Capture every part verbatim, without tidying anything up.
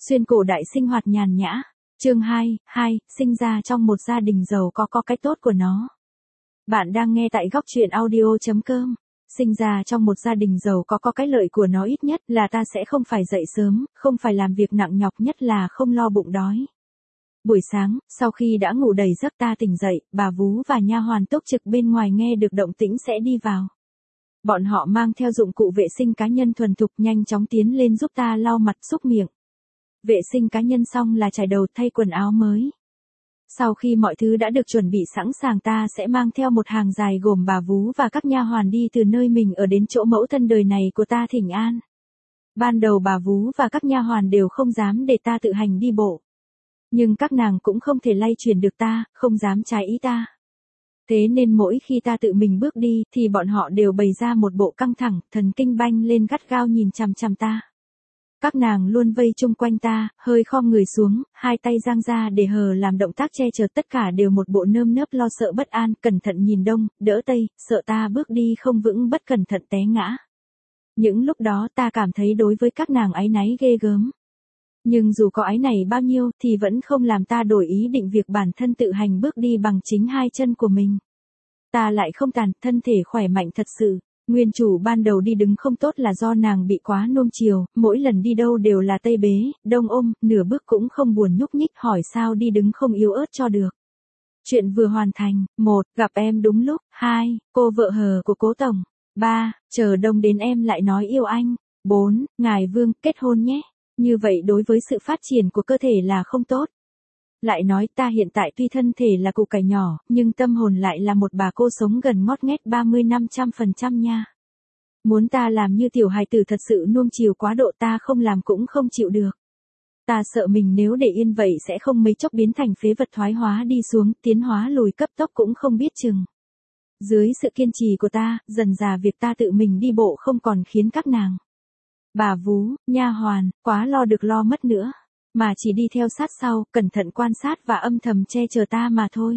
Xuyên cổ đại sinh hoạt nhàn nhã. Chương hai, hai, sinh ra trong một gia đình giàu có có cái tốt của nó. Bạn đang nghe tại góc truyện audio chấm com. Sinh ra trong một gia đình giàu có có cái lợi của nó ít nhất là ta sẽ không phải dậy sớm, không phải làm việc nặng nhọc, nhất là không lo bụng đói. Buổi sáng, sau khi đã ngủ đầy giấc ta tỉnh dậy, bà vú và nha hoàn túc trực bên ngoài nghe được động tĩnh sẽ đi vào. Bọn họ mang theo dụng cụ vệ sinh cá nhân thuần thục, nhanh chóng tiến lên giúp ta lau mặt súc miệng. Vệ sinh cá nhân xong là chải đầu, thay quần áo mới. Sau khi mọi thứ đã được chuẩn bị sẵn sàng, ta sẽ mang theo một hàng dài gồm bà vú và các nha hoàn đi từ nơi mình ở đến chỗ mẫu thân đời này của ta thỉnh an. Ban đầu bà vú và các nha hoàn đều không dám để ta tự hành đi bộ. Nhưng các nàng cũng không thể lay chuyển được ta, không dám trái ý ta. Thế nên mỗi khi ta tự mình bước đi thì bọn họ đều bày ra một bộ căng thẳng, thần kinh banh lên gắt gao nhìn chằm chằm ta. Các nàng luôn vây chung quanh ta, hơi khom người xuống, hai tay giang ra để hờ làm động tác che chở, tất cả đều một bộ nơm nớp lo sợ bất an, cẩn thận nhìn đông, đỡ tây, sợ ta bước đi không vững bất cẩn thận té ngã. Những lúc đó ta cảm thấy đối với các nàng áy náy ghê gớm. Nhưng dù có áy này bao nhiêu thì vẫn không làm ta đổi ý định việc bản thân tự hành bước đi bằng chính hai chân của mình. Ta lại không tàn, thân thể khỏe mạnh thật sự. Nguyên chủ ban đầu đi đứng không tốt là do nàng bị quá nuông chiều, mỗi lần đi đâu đều là tây bế, đông ôm, nửa bước cũng không buồn nhúc nhích, hỏi sao đi đứng không yếu ớt cho được. Chuyện vừa hoàn thành. Một, gặp em đúng lúc. Hai, cô vợ hờ của cố tổng. Ba, chờ đông đến em lại nói yêu anh. Bốn, ngài Vương, kết hôn nhé. Như vậy đối với sự phát triển của cơ thể là không tốt. Lại nói ta hiện tại tuy thân thể là củ cải nhỏ, nhưng tâm hồn lại là một bà cô sống gần ngót nghét ba mươi năm trăm phần trăm nha. Muốn ta làm như tiểu hài tử thật sự nuông chiều quá độ, ta không làm cũng không chịu được. Ta sợ mình nếu để yên vậy sẽ không mấy chốc biến thành phế vật, thoái hóa đi xuống, tiến hóa lùi cấp tốc cũng không biết chừng. Dưới sự kiên trì của ta, dần dà việc ta tự mình đi bộ không còn khiến các nàng, bà vú, nha hoàn, quá lo được lo mất nữa. Mà chỉ đi theo sát sau, cẩn thận quan sát và âm thầm che chở ta mà thôi.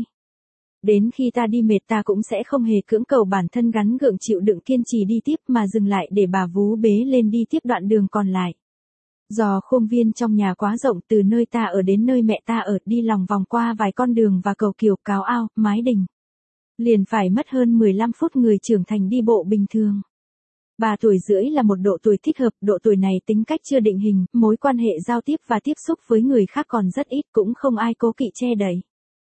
Đến khi ta đi mệt ta cũng sẽ không hề cưỡng cầu bản thân gắn gượng chịu đựng kiên trì đi tiếp, mà dừng lại để bà vú bế lên đi tiếp đoạn đường còn lại. Do khuôn viên trong nhà quá rộng, từ nơi ta ở đến nơi mẹ ta ở, đi lòng vòng qua vài con đường và cầu kiều, cáo ao, mái đình, liền phải mất hơn mười lăm phút người trưởng thành đi bộ bình thường. Ba tuổi rưỡi là một độ tuổi thích hợp, độ tuổi này tính cách chưa định hình, mối quan hệ giao tiếp và tiếp xúc với người khác còn rất ít, cũng không ai cố kỵ che đậy.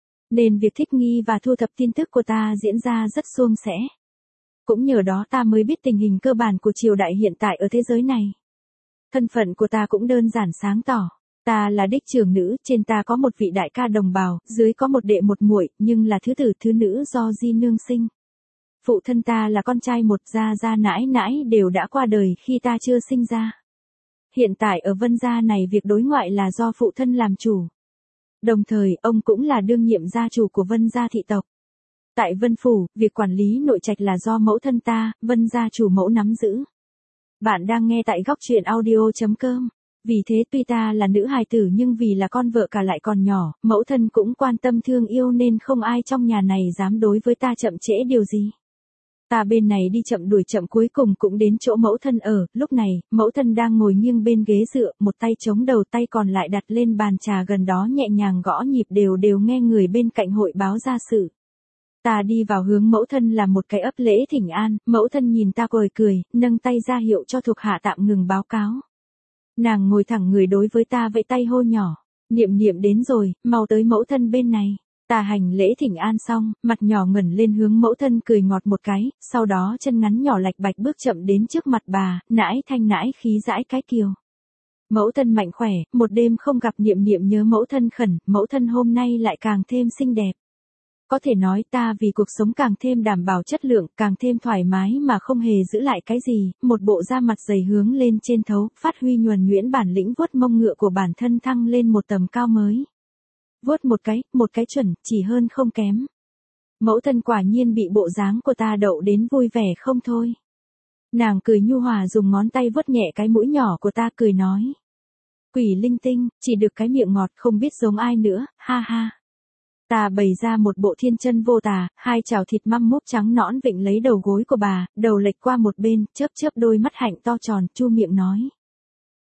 Nên việc thích nghi và thu thập tin tức của ta diễn ra rất suôn sẻ. Cũng nhờ đó ta mới biết tình hình cơ bản của triều đại hiện tại ở thế giới này. Thân phận của ta cũng đơn giản sáng tỏ. Ta là đích trưởng nữ, trên ta có một vị đại ca đồng bào, dưới có một đệ một muội, nhưng là thứ tử thứ nữ do di nương sinh. Phụ thân ta là con trai một, gia gia nãi nãi đều đã qua đời khi ta chưa sinh ra. Hiện tại ở Vân gia này việc đối ngoại là do phụ thân làm chủ. Đồng thời, ông cũng là đương nhiệm gia chủ của Vân gia thị tộc. Tại Vân phủ, việc quản lý nội trạch là do mẫu thân ta, Vân gia chủ mẫu nắm giữ. Bạn đang nghe tại góc truyện audio chấm com. Vì thế tuy ta là nữ hài tử nhưng vì là con vợ cả lại còn nhỏ, mẫu thân cũng quan tâm thương yêu nên không ai trong nhà này dám đối với ta chậm trễ điều gì. Ta bên này đi chậm đuổi chậm, cuối cùng cũng đến chỗ mẫu thân ở. Lúc này, mẫu thân đang ngồi nghiêng bên ghế dựa, một tay chống đầu, tay còn lại đặt lên bàn trà gần đó nhẹ nhàng gõ nhịp đều đều nghe người bên cạnh hội báo gia sự. Ta đi vào hướng mẫu thân làm một cái ấp lễ thỉnh an, mẫu thân nhìn ta cười cười, nâng tay ra hiệu cho thuộc hạ tạm ngừng báo cáo. Nàng ngồi thẳng người đối với ta vẫy tay hô nhỏ, Niệm Niệm đến rồi, mau tới mẫu thân bên này. Ta hành lễ thỉnh an xong, mặt nhỏ ngẩng lên hướng mẫu thân cười ngọt một cái, sau đó chân ngắn nhỏ lạch bạch bước chậm đến trước mặt bà, nãi thanh nãi khí dãi cái kiều. Mẫu thân mạnh khỏe, một đêm không gặp Niệm Niệm nhớ mẫu thân khẩn, mẫu thân hôm nay lại càng thêm xinh đẹp. Có thể nói ta vì cuộc sống càng thêm đảm bảo chất lượng, càng thêm thoải mái mà không hề giữ lại cái gì, một bộ da mặt dày hướng lên trên thấu, phát huy nhuần nhuyễn bản lĩnh vuốt mông ngựa của bản thân thăng lên một tầm cao mới. Vuốt một cái, một cái chuẩn, chỉ hơn không kém. Mẫu thân quả nhiên bị bộ dáng của ta đậu đến vui vẻ không thôi. Nàng cười nhu hòa dùng ngón tay vuốt nhẹ cái mũi nhỏ của ta cười nói. Quỷ linh tinh, chỉ được cái miệng ngọt không biết giống ai nữa, ha ha. Ta bày ra một bộ thiên chân vô tà, hai chảo thịt măm múp trắng nõn vịnh lấy đầu gối của bà, đầu lệch qua một bên, chớp chớp đôi mắt hạnh to tròn, chu miệng nói.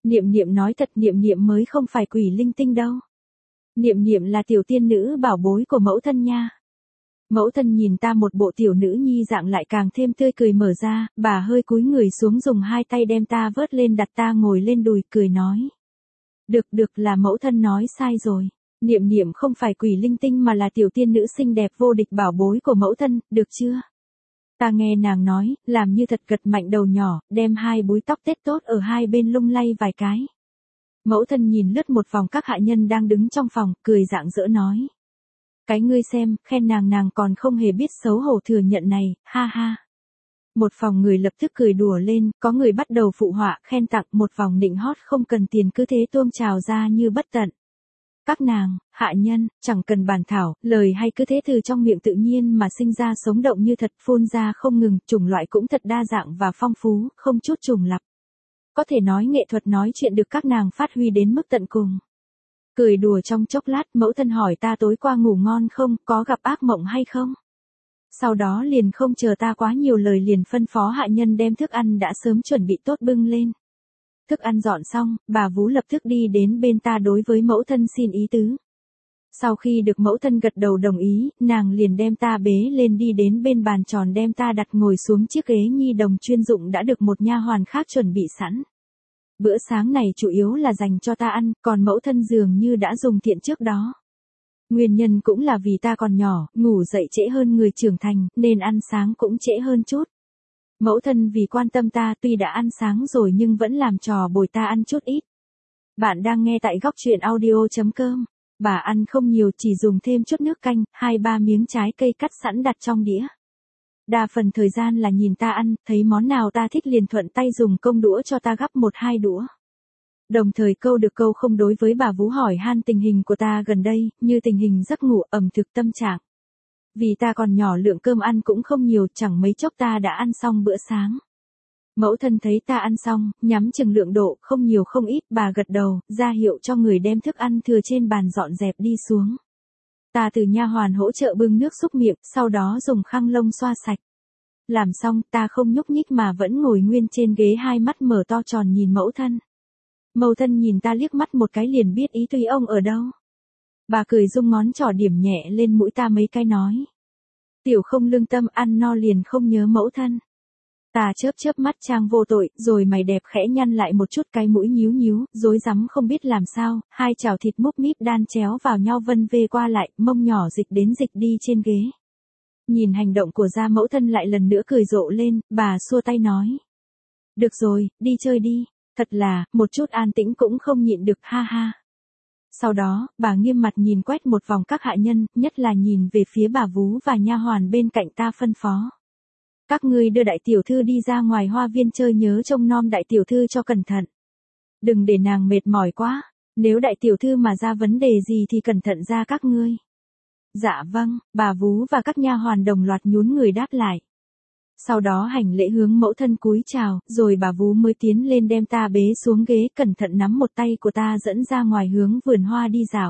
Niệm niệm nói thật, niệm niệm mới không phải quỷ linh tinh đâu. Niệm niệm là tiểu tiên nữ bảo bối của mẫu thân nha. Mẫu thân nhìn ta một bộ tiểu nữ nhi dạng lại càng thêm tươi cười mở ra, bà hơi cúi người xuống dùng hai tay đem ta vớt lên đặt ta ngồi lên đùi cười nói. Được được, là mẫu thân nói sai rồi. Niệm niệm không phải quỷ linh tinh mà là tiểu tiên nữ xinh đẹp vô địch bảo bối của mẫu thân, được chưa? Ta nghe nàng nói, làm như thật gật mạnh đầu nhỏ, đem hai búi tóc tết tốt ở hai bên lung lay vài cái. Mẫu thân nhìn lướt một vòng các hạ nhân đang đứng trong phòng, cười rạng rỡ nói. Cái ngươi xem, khen nàng nàng còn không hề biết xấu hổ thừa nhận này, ha ha. Một phòng người lập tức cười đùa lên, có người bắt đầu phụ họa, khen tặng, một vòng nịnh hót không cần tiền cứ thế tuôn trào ra như bất tận. Các nàng, hạ nhân, chẳng cần bàn thảo, lời hay cứ thế từ trong miệng tự nhiên mà sinh ra sống động như thật, phun ra không ngừng, chủng loại cũng thật đa dạng và phong phú, không chút trùng lặp. Có thể nói nghệ thuật nói chuyện được các nàng phát huy đến mức tận cùng. Cười đùa trong chốc lát, mẫu thân hỏi ta tối qua ngủ ngon không, có gặp ác mộng hay không? Sau đó liền không chờ ta quá nhiều lời liền phân phó hạ nhân đem thức ăn đã sớm chuẩn bị tốt bưng lên. Thức ăn dọn xong, bà Vú lập tức đi đến bên ta đối với mẫu thân xin ý tứ. Sau khi được mẫu thân gật đầu đồng ý, nàng liền đem ta bế lên đi đến bên bàn tròn đem ta đặt ngồi xuống chiếc ghế nhi đồng chuyên dụng đã được một nha hoàn khác chuẩn bị sẵn. Bữa sáng này chủ yếu là dành cho ta ăn, còn mẫu thân dường như đã dùng tiện trước đó. Nguyên nhân cũng là vì ta còn nhỏ, ngủ dậy trễ hơn người trưởng thành, nên ăn sáng cũng trễ hơn chút. Mẫu thân vì quan tâm ta tuy đã ăn sáng rồi nhưng vẫn làm trò bồi ta ăn chút ít. Bạn đang nghe tại góc truyện audio chấm com. Bà ăn không nhiều, chỉ dùng thêm chút nước canh, hai ba miếng trái cây cắt sẵn đặt trong đĩa. Đa phần thời gian là nhìn ta ăn, thấy món nào ta thích liền thuận tay dùng công đũa cho ta gắp một hai đũa. Đồng thời câu được câu không đối với bà Vú hỏi han tình hình của ta gần đây, như tình hình giấc ngủ, ẩm thực, tâm trạng. Vì ta còn nhỏ lượng cơm ăn cũng không nhiều, chẳng mấy chốc ta đã ăn xong bữa sáng. Mẫu thân thấy ta ăn xong, nhắm chừng lượng độ, không nhiều không ít, bà gật đầu, ra hiệu cho người đem thức ăn thừa trên bàn dọn dẹp đi xuống. Ta từ nha hoàn hỗ trợ bưng nước xúc miệng, sau đó dùng khăn lông xoa sạch. Làm xong, ta không nhúc nhích mà vẫn ngồi nguyên trên ghế, hai mắt mở to tròn nhìn mẫu thân. Mẫu thân nhìn ta liếc mắt một cái liền biết ý tùy ông ở đâu. Bà cười rung ngón trỏ điểm nhẹ lên mũi ta mấy cái nói. Tiểu không lương tâm, ăn no liền không nhớ mẫu thân. Ta chớp chớp mắt trang vô tội, rồi mày đẹp khẽ nhăn lại một chút, cái mũi nhíu nhíu, rối rắm không biết làm sao, hai chảo thịt múc míp đan chéo vào nhau vân vê qua lại, mông nhỏ dịch đến dịch đi trên ghế. Nhìn hành động của gia mẫu thân lại lần nữa cười rộ lên, bà xua tay nói. Được rồi, đi chơi đi, thật là, một chút an tĩnh cũng không nhịn được, ha ha. Sau đó, bà nghiêm mặt nhìn quét một vòng các hạ nhân, nhất là nhìn về phía bà Vú và nha hoàn bên cạnh ta phân phó. Các ngươi đưa đại tiểu thư đi ra ngoài hoa viên chơi, nhớ trông nom đại tiểu thư cho cẩn thận. Đừng để nàng mệt mỏi quá, nếu đại tiểu thư mà ra vấn đề gì thì cẩn thận ra các ngươi. Dạ vâng, bà Vú và các nha hoàn đồng loạt nhún người đáp lại. Sau đó hành lễ hướng mẫu thân cúi chào, rồi bà Vú mới tiến lên đem ta bế xuống ghế, cẩn thận nắm một tay của ta dẫn ra ngoài hướng vườn hoa đi dạo.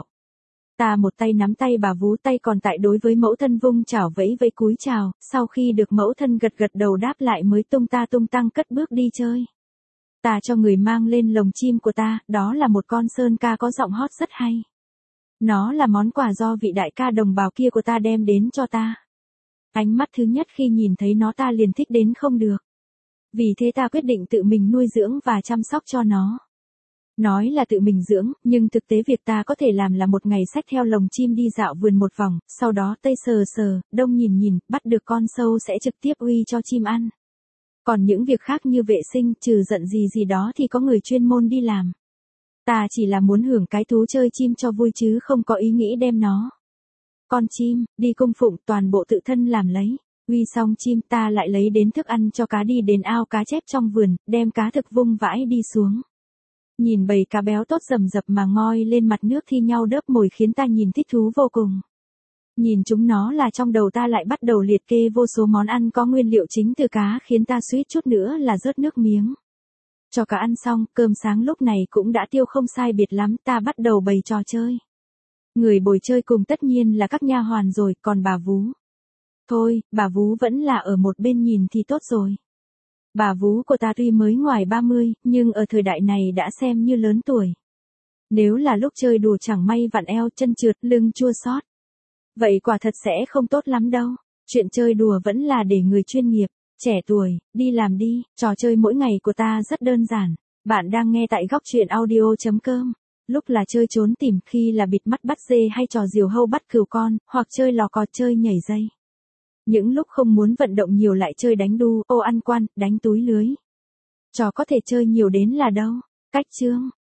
Ta một tay nắm tay bà Vú, tay còn tại đối với mẫu thân vung chảo vẫy vẫy cúi chào, sau khi được mẫu thân gật gật đầu đáp lại mới tung ta tung tăng cất bước đi chơi. Ta cho người mang lên lồng chim của ta, đó là một con sơn ca có giọng hót rất hay. Nó là món quà do vị đại ca đồng bào kia của ta đem đến cho ta. Ánh mắt thứ nhất khi nhìn thấy nó ta liền thích đến không được. Vì thế ta quyết định tự mình nuôi dưỡng và chăm sóc cho nó. Nói là tự mình dưỡng, nhưng thực tế việc ta có thể làm là một ngày xách theo lồng chim đi dạo vườn một vòng, sau đó tây sờ sờ, đông nhìn nhìn, bắt được con sâu sẽ trực tiếp uy cho chim ăn. Còn những việc khác như vệ sinh, trừ giận gì gì đó thì có người chuyên môn đi làm. Ta chỉ là muốn hưởng cái thú chơi chim cho vui chứ không có ý nghĩ đem nó. Con chim, đi cung phụng, toàn bộ tự thân làm lấy. Uy xong chim ta lại lấy đến thức ăn cho cá, đi đến ao cá chép trong vườn, đem cá thực vung vãi đi xuống. Nhìn bầy cá béo tốt rầm rập mà ngoi lên mặt nước thi nhau đớp mồi khiến ta nhìn thích thú vô cùng. Nhìn chúng nó là trong đầu ta lại bắt đầu liệt kê vô số món ăn có nguyên liệu chính từ cá khiến ta suýt chút nữa là rớt nước miếng. Cho cá ăn xong, cơm sáng lúc này cũng đã tiêu không sai biệt lắm, ta bắt đầu bày trò chơi. Người bồi chơi cùng tất nhiên là các nha hoàn rồi, còn bà Vú. Thôi, bà Vú vẫn là ở một bên nhìn thì tốt rồi. Bà vú của ta tuy mới ngoài ba mươi, nhưng ở thời đại này đã xem như lớn tuổi. Nếu là lúc chơi đùa chẳng may vặn eo, chân trượt, lưng chua xót, vậy quả thật sẽ không tốt lắm đâu. Chuyện chơi đùa vẫn là để người chuyên nghiệp, trẻ tuổi, đi làm đi. Trò chơi mỗi ngày của ta rất đơn giản. Bạn đang nghe tại góc truyện audio chấm com. Lúc là chơi trốn tìm, khi là bịt mắt bắt dê hay trò diều hâu bắt cừu con, hoặc chơi lò cò, chơi nhảy dây. Những lúc không muốn vận động nhiều lại chơi đánh đu, ô ăn quan, đánh túi lưới. Trò có thể chơi nhiều đến là đâu. Cách chương.